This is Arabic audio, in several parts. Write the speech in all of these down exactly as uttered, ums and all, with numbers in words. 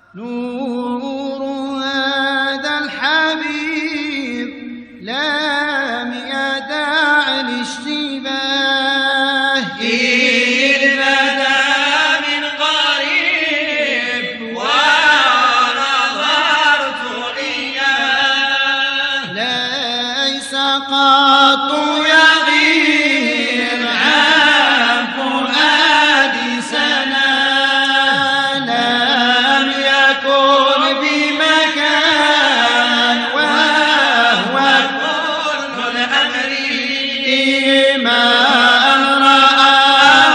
نور هذا الحبيب لم يدع الاشتباه، إذ بدا من قريب ونظرت إياه، ليس قط يغيب عن فؤادي سنا، لم يكن بمكان وهو كل الأمر ما أن رآه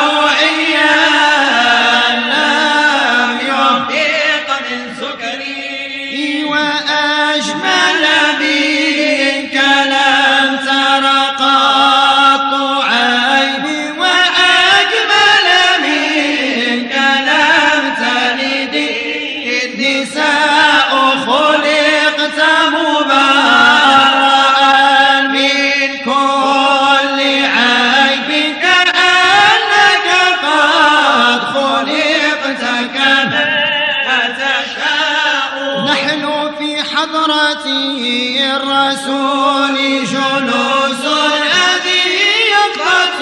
عيان لم يفيق من سكري، وأجمل منك لم تر قط عيني، وأجمل منك لم تلد النساء، خلقت مبرأ من كل عيب، كأنك قد خلقت كما أتشاء. نحن في حضرة الرسول جلوس، هذه يقظة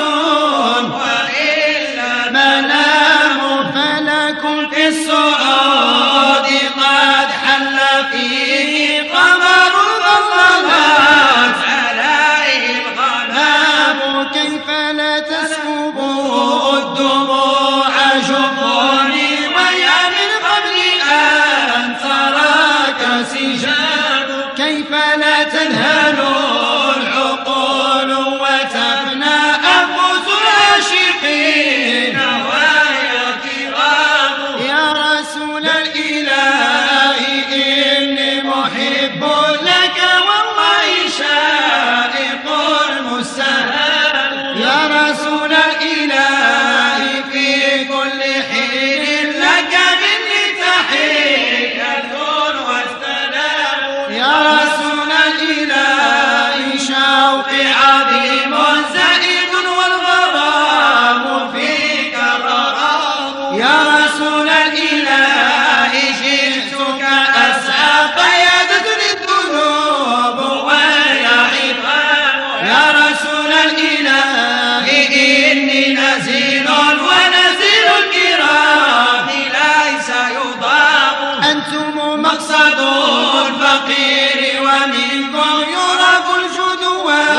وإلا منام، فلك في الصعود قد حل فيه قمر الظلمات عليه الغمام، غاب، كيف لا تسكب الدموع جفوني، ويا من قبل أن تراك سجاد، كيف لا تنهل العقول وتفنى أنفس العاشقين، ويا كرام يا رسول الإله إني محب لك والله شائق المستهان، يا رسول الإله في كل حين لك مني تحية والسلام، يا رسول الإله شوقي عظيم زائد والغرام فيك غرام، يا رسول الإله جئتك أسعى قيادة للذنوب ويا عظام، يا رسول الإله إني نزيل ونزيل الكرام ليس يضام، أنتم مقصد الفقير ومنكم يرى الجدوان،